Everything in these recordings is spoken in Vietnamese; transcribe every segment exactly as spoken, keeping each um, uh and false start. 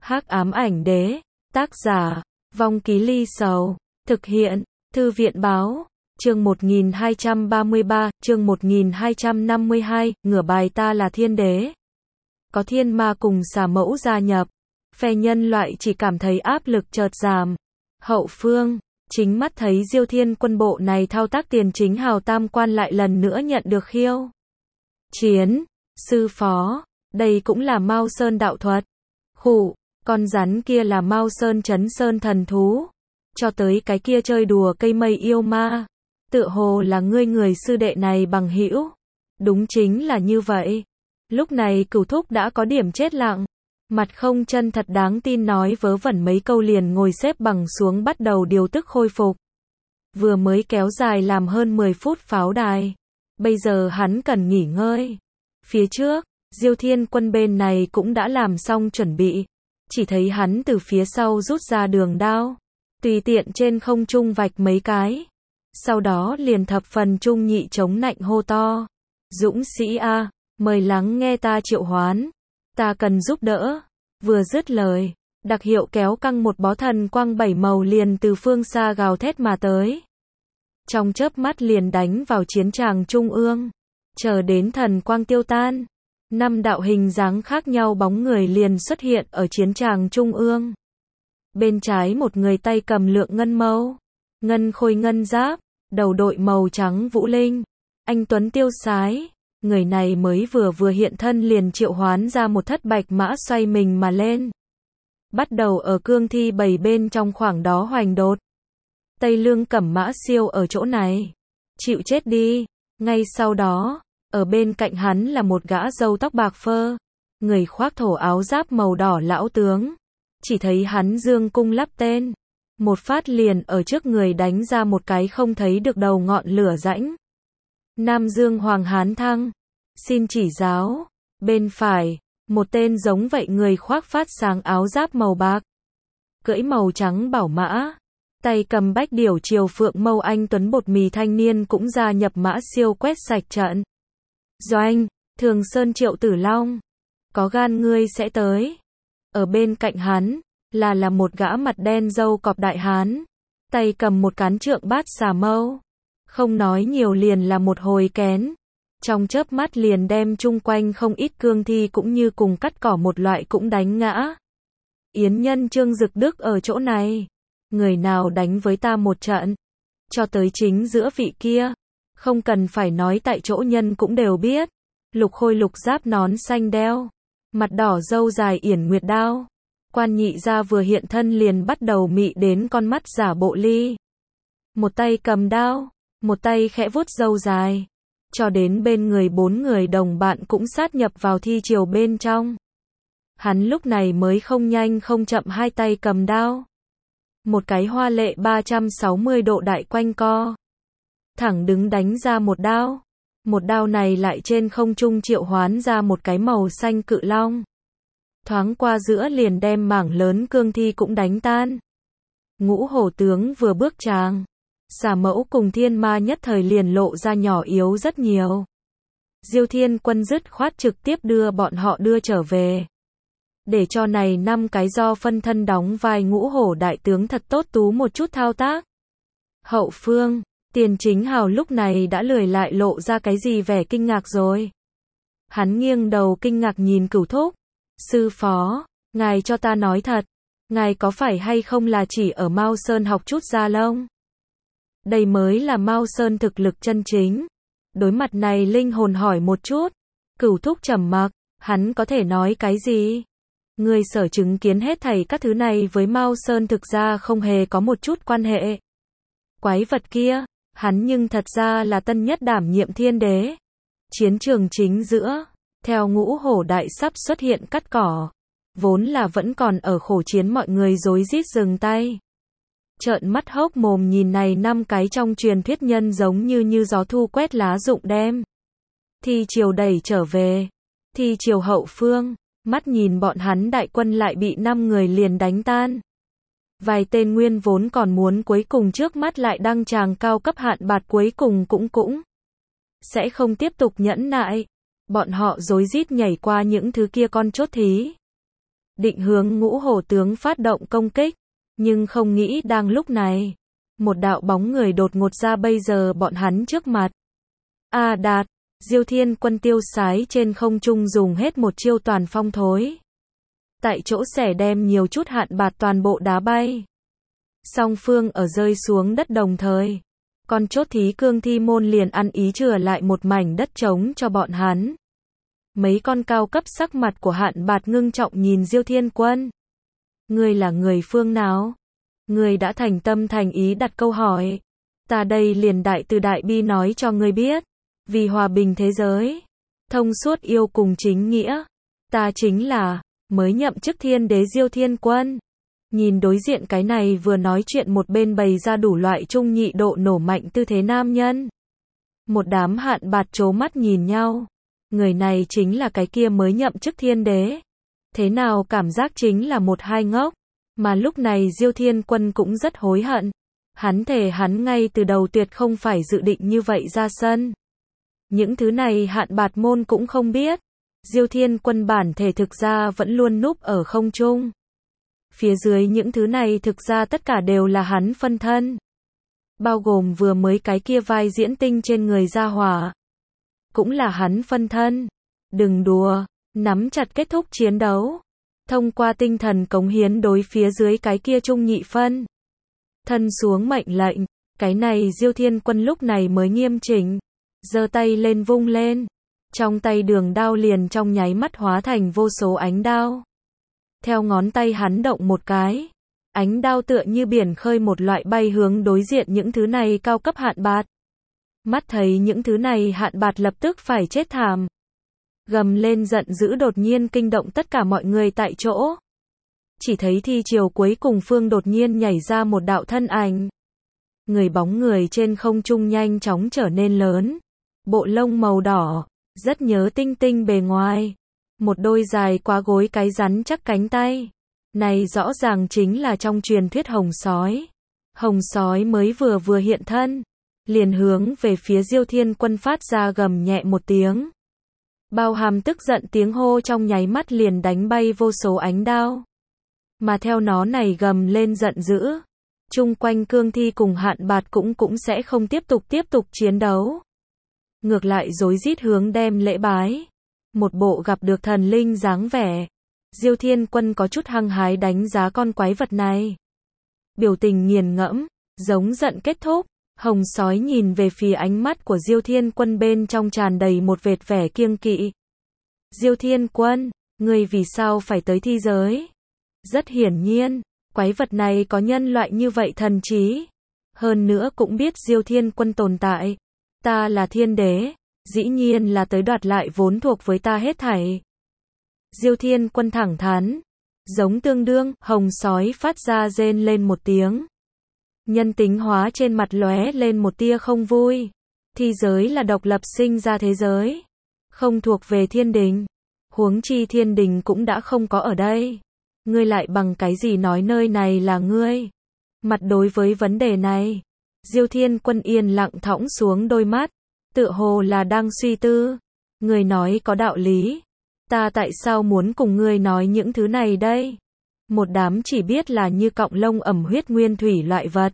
Hắc ám ảnh đế, tác giả, Vong Ký Ly Sầu, thực hiện, Thư viện báo, chương một nghìn hai trăm ba mươi ba, chương một nghìn hai trăm năm mươi hai, ngửa bài ta là thiên đế. Có thiên ma cùng xà mẫu gia nhập, phe nhân loại chỉ cảm thấy áp lực chợt giảm. Hậu phương, chính mắt thấy Diêu Thiên quân bộ này thao tác tiền chính hào tam quan lại lần nữa nhận được khiêu chiến. Sư phó, đây cũng là Mao Sơn đạo thuật. Khụ, con rắn kia là Mao Sơn Chấn Sơn thần thú. Cho tới cái kia chơi đùa cây mây yêu ma. Tựa hồ là ngươi người sư đệ này bằng hữu. Đúng chính là như vậy. Lúc này Cửu Thúc đã có điểm chết lặng. Mặt không chân thật đáng tin nói vớ vẩn mấy câu liền ngồi xếp bằng xuống bắt đầu điều tức khôi phục. Vừa mới kéo dài làm hơn mười phút pháo đài. Bây giờ hắn cần nghỉ ngơi. Phía trước, Diêu Thiên quân bên này cũng đã làm xong chuẩn bị. Chỉ thấy hắn từ phía sau rút ra đường đao. Tùy tiện trên không trung vạch mấy cái. Sau đó liền thập phần trung nhị chống nạnh hô to. Dũng sĩ A, mời lắng nghe ta triệu hoán. Ta cần giúp đỡ. Vừa dứt lời, đặc hiệu kéo căng một bó thần quang bảy màu liền từ phương xa gào thét mà tới. Trong chớp mắt liền đánh vào chiến tràng trung ương. Chờ đến thần quang tiêu tan, năm đạo hình dáng khác nhau bóng người liền xuất hiện ở chiến tràng trung ương. Bên trái một người tay cầm lượng ngân mâu, ngân khôi ngân giáp, đầu đội màu trắng vũ linh, anh tuấn tiêu sái. Người này mới vừa vừa hiện thân liền triệu hoán ra một thất bạch mã xoay mình mà lên. Bắt đầu ở cương thi bảy bên trong khoảng đó hoành đột. Tây Lương Cẩm Mã siêu ở chỗ này. Chịu chết đi. Ngay sau đó, ở bên cạnh hắn là một gã râu tóc bạc phơ. Người khoác thổ áo giáp màu đỏ lão tướng. Chỉ thấy hắn dương cung lắp tên. Một phát liền ở trước người đánh ra một cái không thấy được đầu ngọn lửa rãnh. Nam Dương Hoàng Hán Thăng. Xin chỉ giáo. Bên phải, một tên giống vậy người khoác phát sáng áo giáp màu bạc. Cưỡi màu trắng bảo mã. Tay cầm bách điểu triều phượng mâu anh tuấn bột mì thanh niên cũng gia nhập mã siêu quét sạch trận. Doanh, Thường Sơn Triệu Tử Long. Có gan ngươi sẽ tới. Ở bên cạnh hắn, là là một gã mặt đen râu cọp đại hán. Tay cầm một cán trượng bát xà mâu. Không nói nhiều liền là một hồi kén. Trong chớp mắt liền đem chung quanh không ít cương thi cũng như cùng cắt cỏ một loại cũng đánh ngã. Yến nhân Trương Dực Đức ở chỗ này. Người nào đánh với ta một trận. Cho tới chính giữa vị kia. Không cần phải nói tại chỗ nhân cũng đều biết. Lục khôi lục giáp nón xanh đeo. Mặt đỏ râu dài yển nguyệt đao. Quan nhị gia vừa hiện thân liền bắt đầu mị đến con mắt giả bộ ly. Một tay cầm đao. Một tay khẽ vuốt râu dài. Cho đến bên người bốn người đồng bạn cũng sát nhập vào thi triều bên trong. Hắn lúc này mới không nhanh không chậm hai tay cầm đao. Một cái hoa lệ ba trăm sáu mươi độ đại quanh co. Thẳng đứng đánh ra một đao. Một đao này lại trên không trung triệu hoán ra một cái màu xanh cự long. Thoáng qua giữa liền đem mảng lớn cương thi cũng đánh tan. Ngũ hổ tướng vừa bước tràng. Xà mẫu cùng thiên ma nhất thời liền lộ ra nhỏ yếu rất nhiều. Diêu Thiên quân dứt khoát trực tiếp đưa bọn họ đưa trở về. Để cho này năm cái do phân thân đóng vai ngũ hổ đại tướng thật tốt tú một chút thao tác. Hậu phương, Tiền Chính Hào lúc này đã lười lại lộ ra cái gì vẻ kinh ngạc rồi. Hắn nghiêng đầu kinh ngạc nhìn Cửu Thúc. Sư phó, ngài cho ta nói thật. Ngài có phải hay không là chỉ ở Mao Sơn học chút da lông? Đây mới là Mao Sơn thực lực chân chính. Đối mặt này linh hồn hỏi một chút. Cửu Thúc trầm mặc, hắn có thể nói cái gì? Người sở chứng kiến hết thảy các thứ này với Mao Sơn thực ra không hề có một chút quan hệ. Quái vật kia, hắn nhưng thật ra là tân nhất đảm nhiệm thiên đế. Chiến trường chính giữa, theo ngũ hổ đại sắp xuất hiện cắt cỏ. Vốn là vẫn còn ở khổ chiến mọi người rối rít dừng tay. Trợn mắt hốc mồm nhìn này năm cái trong truyền thuyết nhân giống như như gió thu quét lá rụng đem. Thi triều đẩy trở về. Thi triều hậu phương, mắt nhìn bọn hắn đại quân lại bị năm người liền đánh tan. Vài tên nguyên vốn còn muốn cuối cùng trước mắt lại đăng tràng cao cấp hạn bạt cuối cùng cũng cũng sẽ không tiếp tục nhẫn nại. Bọn họ rối rít nhảy qua những thứ kia con chốt thí. định hướng Ngũ Hổ tướng phát động công kích, nhưng không nghĩ đang lúc này, một đạo bóng người đột ngột ra bây giờ bọn hắn trước mặt. A Đạt, Diêu Thiên Quân tiêu sái trên không trung dùng hết một chiêu toàn phong thối. Tại chỗ xẻ đem nhiều chút hạn bạt toàn bộ đá bay. Song phương ở rơi xuống đất đồng thời. Con chốt thí cương thi môn liền ăn ý chừa lại một mảnh đất trống cho bọn hắn. Mấy con cao cấp sắc mặt của hạn bạt ngưng trọng nhìn Diêu Thiên Quân. Ngươi là người phương nào? Ngươi đã thành tâm thành ý đặt câu hỏi. Ta đây liền đại từ đại bi nói cho ngươi biết. Vì hòa bình thế giới, thông suốt yêu cùng chính nghĩa, ta chính là mới nhậm chức thiên đế Diêu Thiên Quân. Nhìn đối diện cái này vừa nói chuyện một bên bày ra đủ loại trung nhị độ nổ mạnh tư thế nam nhân. Một đám hạn bạt trố mắt nhìn nhau. Người này chính là cái kia mới nhậm chức thiên đế. Thế nào cảm giác chính là một hai ngốc. Mà lúc này Diêu Thiên Quân cũng rất hối hận. Hắn thề hắn ngay từ đầu tuyệt không phải dự định như vậy ra sân. Những thứ này hạn bạt môn cũng không biết. Diêu Thiên Quân bản thể thực ra vẫn luôn núp ở không trung. Phía dưới những thứ này thực ra tất cả đều là hắn phân thân. Bao gồm vừa mới cái kia vai diễn tinh trên người gia hỏa. Cũng là hắn phân thân. Đừng đùa, nắm chặt kết thúc chiến đấu. Thông qua tinh thần cống hiến đối phía dưới cái kia trung nhị phân. Thân xuống mệnh lệnh, cái này Diêu Thiên Quân lúc này mới nghiêm chỉnh. Giơ tay lên vung lên. Trong tay đường đao liền trong nháy mắt hóa thành vô số ánh đao. Theo ngón tay hắn động một cái. Ánh đao tựa như biển khơi một loại bay hướng đối diện những thứ này cao cấp hạn bạt. Mắt thấy những thứ này hạn bạt lập tức phải chết thảm. Gầm lên giận dữ đột nhiên kinh động tất cả mọi người tại chỗ. Chỉ thấy thi chiều cuối cùng phương đột nhiên nhảy ra một đạo thân ảnh. Người bóng người trên không trung nhanh chóng trở nên lớn. Bộ lông màu đỏ, rất nhớ tinh tinh bề ngoài. Một đôi dài quá gối cái rắn chắc cánh tay. Này rõ ràng chính là trong truyền thuyết hồng sói. Hồng sói mới vừa vừa hiện thân. Liền hướng về phía Diêu Thiên Quân phát ra gầm nhẹ một tiếng. Bao hàm tức giận tiếng hô trong nháy mắt liền đánh bay vô số ánh đao. Mà theo nó này gầm lên giận dữ. Chung quanh cương thi cùng hạn bạt cũng cũng sẽ không tiếp tục tiếp tục chiến đấu. Ngược lại rối rít hướng đem lễ bái. Một bộ gặp được thần linh dáng vẻ. Diêu Thiên Quân có chút hăng hái đánh giá con quái vật này. Biểu tình nghiền ngẫm, giống giận kết thúc. Hồng sói nhìn về phía ánh mắt của Diêu Thiên Quân bên trong tràn đầy một vệt vẻ kiêng kỵ. Diêu Thiên Quân, ngươi vì sao phải tới thi giới? Rất hiển nhiên, quái vật này có nhân loại như vậy thần trí. Hơn nữa cũng biết Diêu Thiên Quân tồn tại. Ta là thiên đế, dĩ nhiên là tới đoạt lại vốn thuộc với ta hết thảy. Diêu Thiên Quân thẳng thắn, giống tương đương, hồng sói phát ra rên lên một tiếng. Nhân tính hóa trên mặt lóe lên một tia không vui. Thi giới là độc lập sinh ra thế giới, không thuộc về thiên đình. Huống chi thiên đình cũng đã không có ở đây. Ngươi lại bằng cái gì nói nơi này là ngươi? Mặt đối với vấn đề này, Diêu Thiên Quân yên lặng thõng xuống đôi mắt, tựa hồ là đang suy tư. Ngươi nói có đạo lý. Ta tại sao muốn cùng ngươi nói những thứ này đây? Một đám chỉ biết là như cọng lông ẩm huyết nguyên thủy loại vật.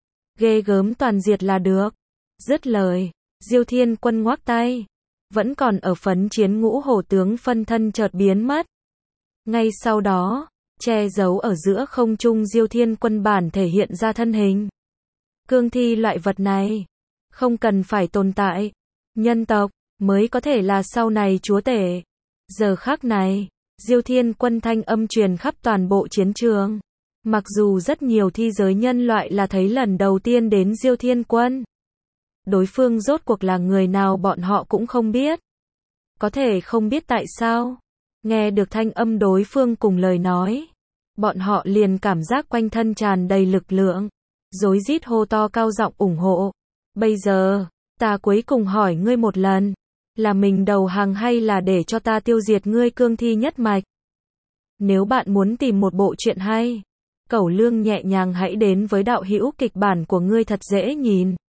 Ghê gớm toàn diệt là được. Dứt lời, Diêu Thiên Quân ngoắc tay. Vẫn còn ở phấn chiến Ngũ Hổ tướng phân thân chợt biến mất. Ngay sau đó, che giấu ở giữa không trung Diêu Thiên Quân bản thể hiện ra thân hình. Cương thi loại vật này, không cần phải tồn tại. Nhân tộc, mới có thể là sau này chúa tể. Giờ khắc này, Diêu Thiên Quân thanh âm truyền khắp toàn bộ chiến trường. Mặc dù rất nhiều thi giới nhân loại là thấy lần đầu tiên đến Diêu Thiên Quân. Đối phương rốt cuộc là người nào bọn họ cũng không biết. Có thể không biết tại sao. Nghe được thanh âm đối phương cùng lời nói. Bọn họ liền cảm giác quanh thân tràn đầy lực lượng. Rối rít hô to cao giọng ủng hộ. Bây giờ, ta cuối cùng hỏi ngươi một lần. Là mình đầu hàng hay là để cho ta tiêu diệt ngươi cương thi nhất mạch? Nếu bạn muốn tìm một bộ truyện hay, Cẩu Lương nhẹ nhàng hãy đến với đạo hữu kịch bản của ngươi thật dễ nhìn.